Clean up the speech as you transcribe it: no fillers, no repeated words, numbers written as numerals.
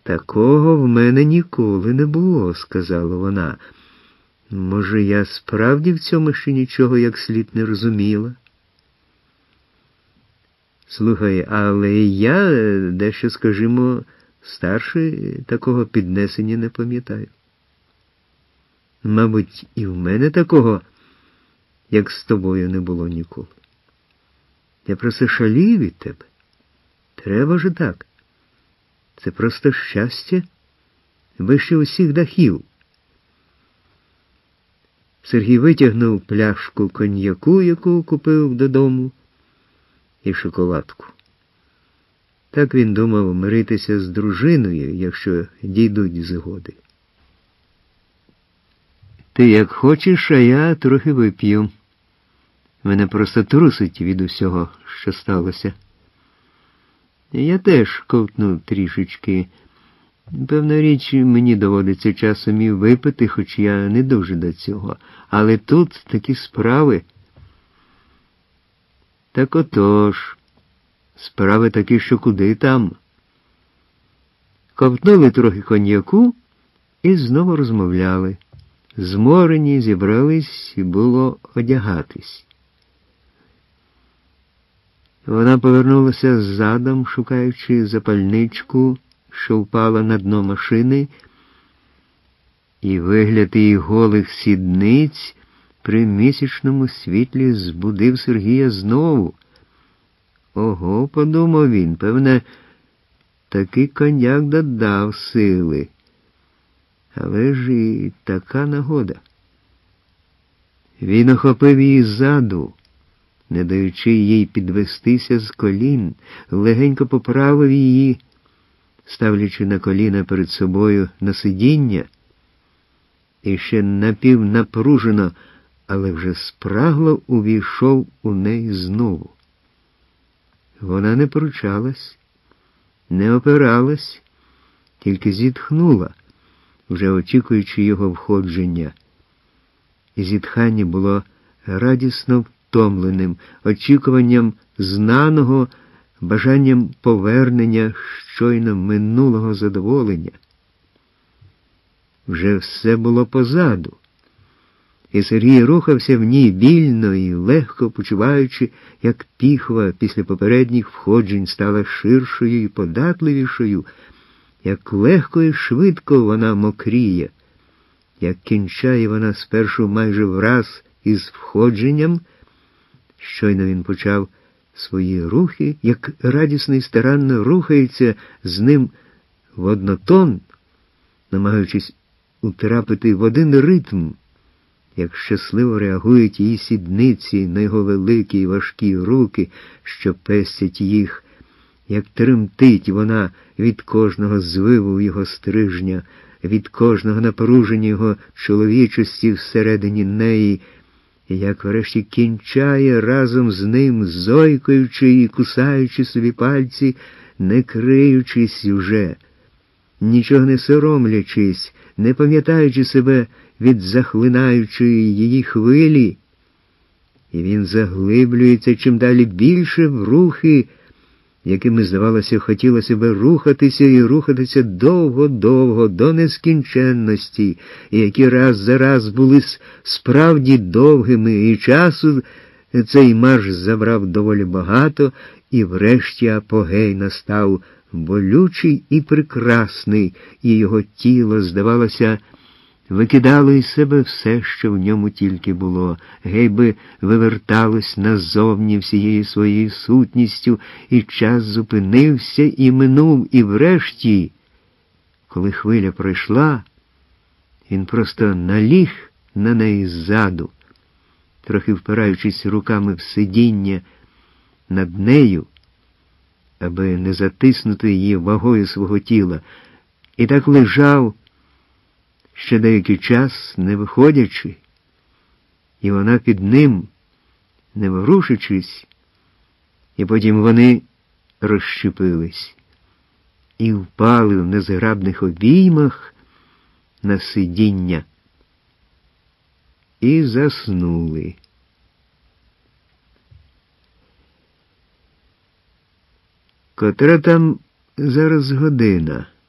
Такого в мене ніколи не було, сказала вона. Може, я справді в цьому ще нічого як слід не розуміла? Слухай, але я дещо, скажімо, старший, такого піднесення не пам'ятаю. Мабуть, і в мене такого, як з тобою, не було ніколи. Я просто шалію від тебе. Треба ж так. Це просто щастя вище усіх дахів. Сергій витягнув пляшку коньяку, яку купив додому, і шоколадку. Так він думав миритися з дружиною, якщо дійдуть згоди. Ти як хочеш, а я трохи вип'ю. Мене просто трусить від усього, що сталося. Я теж ковтнув трішечки. Певна річ, мені доводиться часом і випити, хоч я не дуже до цього. Але тут такі справи. Так отож, справи такі, що куди там. Ковтнули трохи коньяку і знову розмовляли. Зморені, зібрались, і було одягатись. Вона повернулася задом, шукаючи запальничку, що впала на дно машини, і вигляд її голих сідниць при місячному світлі збудив Сергія знову. Ого, подумав він, певне, такий коньяк додав сили. Але ж і така нагода. Він охопив її ззаду, не даючи їй підвестися з колін, легенько поправив її, ставлячи на коліна перед собою на сидіння, і ще напівнапружено, але вже спрагло увійшов у неї знову. Вона не поручалась, не опиралась, тільки зітхнула, вже очікуючи його входження. І зітхання було радісно втомленим, очікуванням знаного, бажанням повернення щойно минулого задоволення. Вже все було позаду, і Сергій рухався в ній вільно і легко, почуваючи, як піхва після попередніх входжень стала ширшою і податливішою, як легко і швидко вона мокріє, як кінчає вона спершу майже враз із входженням. Щойно він почав свої рухи, як радісно і старанно рухається з ним в однотон, намагаючись утрапити в один ритм, як щасливо реагують її сідниці на його великі і важкі руки, що пестять їх, як тремтить вона від кожного звиву його стрижня, від кожного напруження його чоловічості всередині неї, і як врешті кінчає разом з ним, зойкаючи і кусаючи собі пальці, не криючись уже, нічого не соромлячись, не пам'ятаючи себе від захлинаючої її хвилі. І він заглиблюється чим далі більше в рухи, якими, здавалося, хотілося би рухатися і рухатися довго-довго, до нескінченності, і які раз за раз були справді довгими, і часу цей марш забрав доволі багато, і врешті апогей настав болючий і прекрасний, і його тіло, здавалося, викидало із себе все, що в ньому тільки було, гейби виверталось назовні всією своєю сутністю, і час зупинився і минув, і врешті, коли хвиля пройшла, він просто наліг на неї ззаду, трохи впираючись руками в сидіння над нею, аби не затиснути її вагою свого тіла, і так лежав, ще деякий час не виходячи, і вона під ним, не ворушичись, і потім вони розщепились і впали в незграбних обіймах на сидіння і заснули. Котра там зараз година?